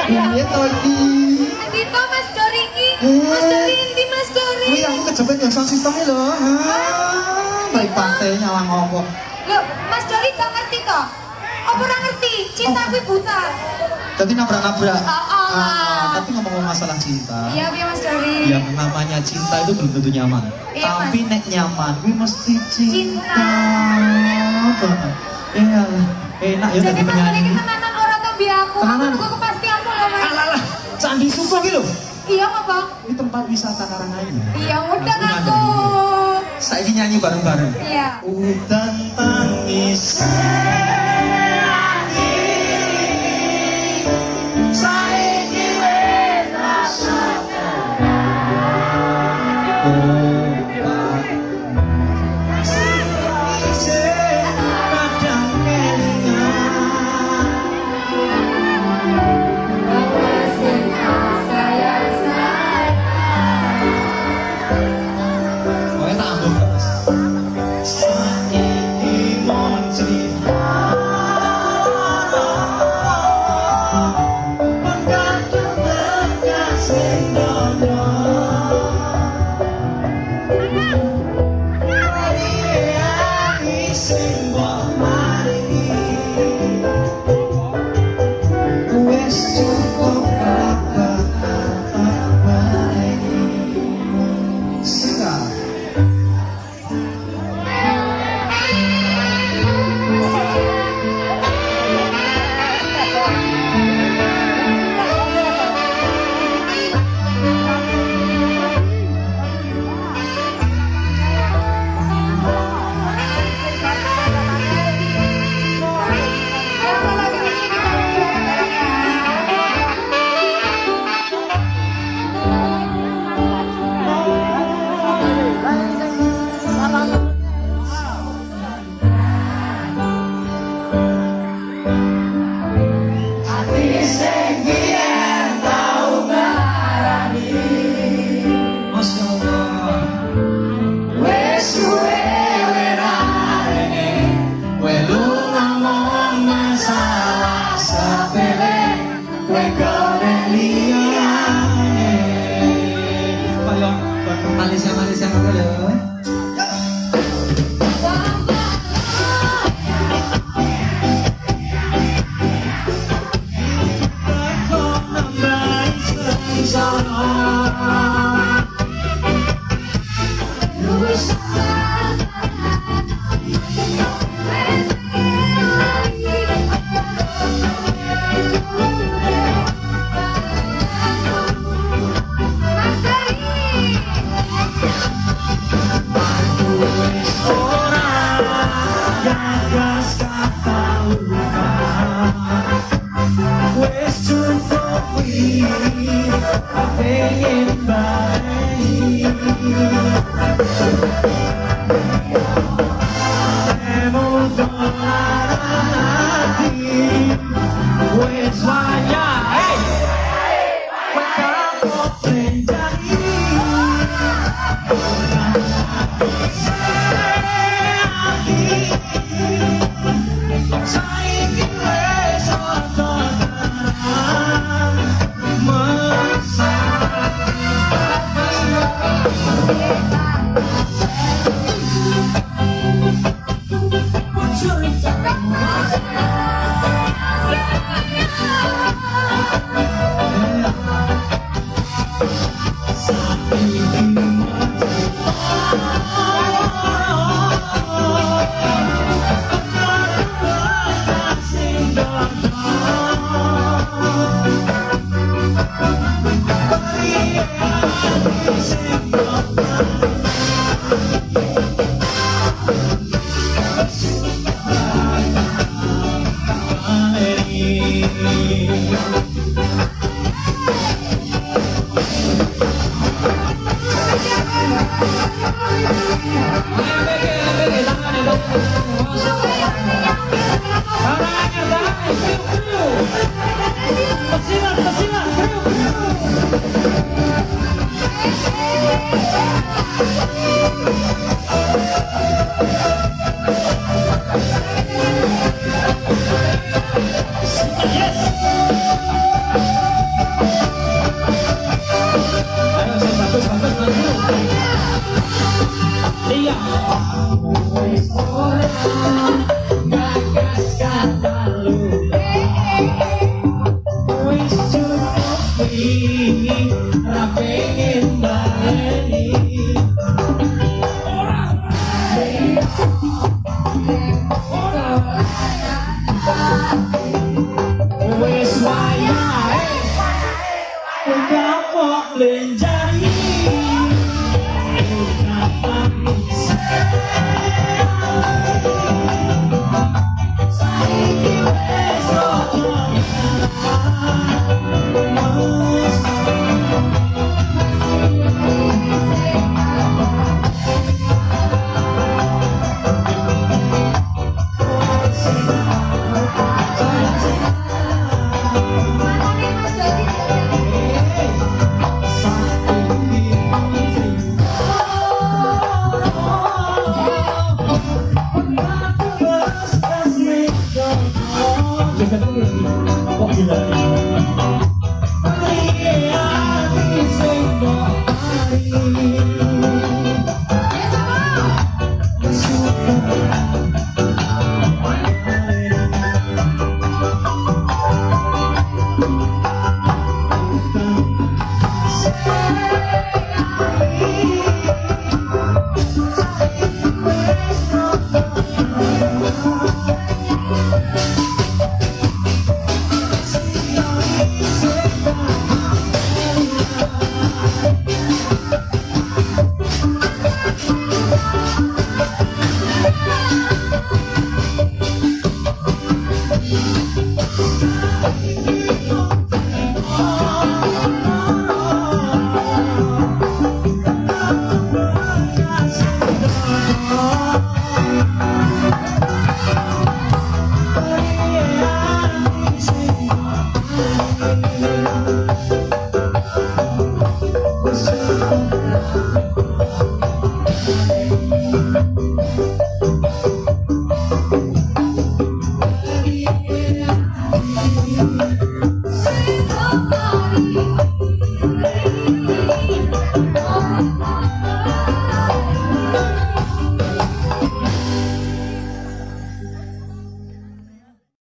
Iya to iki. Dito Mas Dori iki. Mas Dori endi Mas Dori? Kuwi aku kejepit yang sound system-e lho. Baik pantai nyawang opo. Lho, Mas Dori gak ngerti toh? Apa ora ngerti? Cinta kuwi buta. Jadi nabrak-nabrak. Oh. Tapi ngomong masalah cinta. Iya, Mas Dori. Yang namanya cinta itu belum tentu nyaman. Iya, tapi Mas. nek nyaman, kuwi mesti cinta. Iya, enak ya Jadi tadi Mas Dori penyanyi. iki tenanan ora to mbi aku. Tenanan. Aku kepastianmu lho, Mas. Alah, Candi Suko iki lho. Iya apa? Ini tempat wisata Karanganyar. Iya, udah Aku aku. Saiki nyanyi bareng-bareng. Iya. Udan tangis. Saiki wis Malaysia dulu. Somebody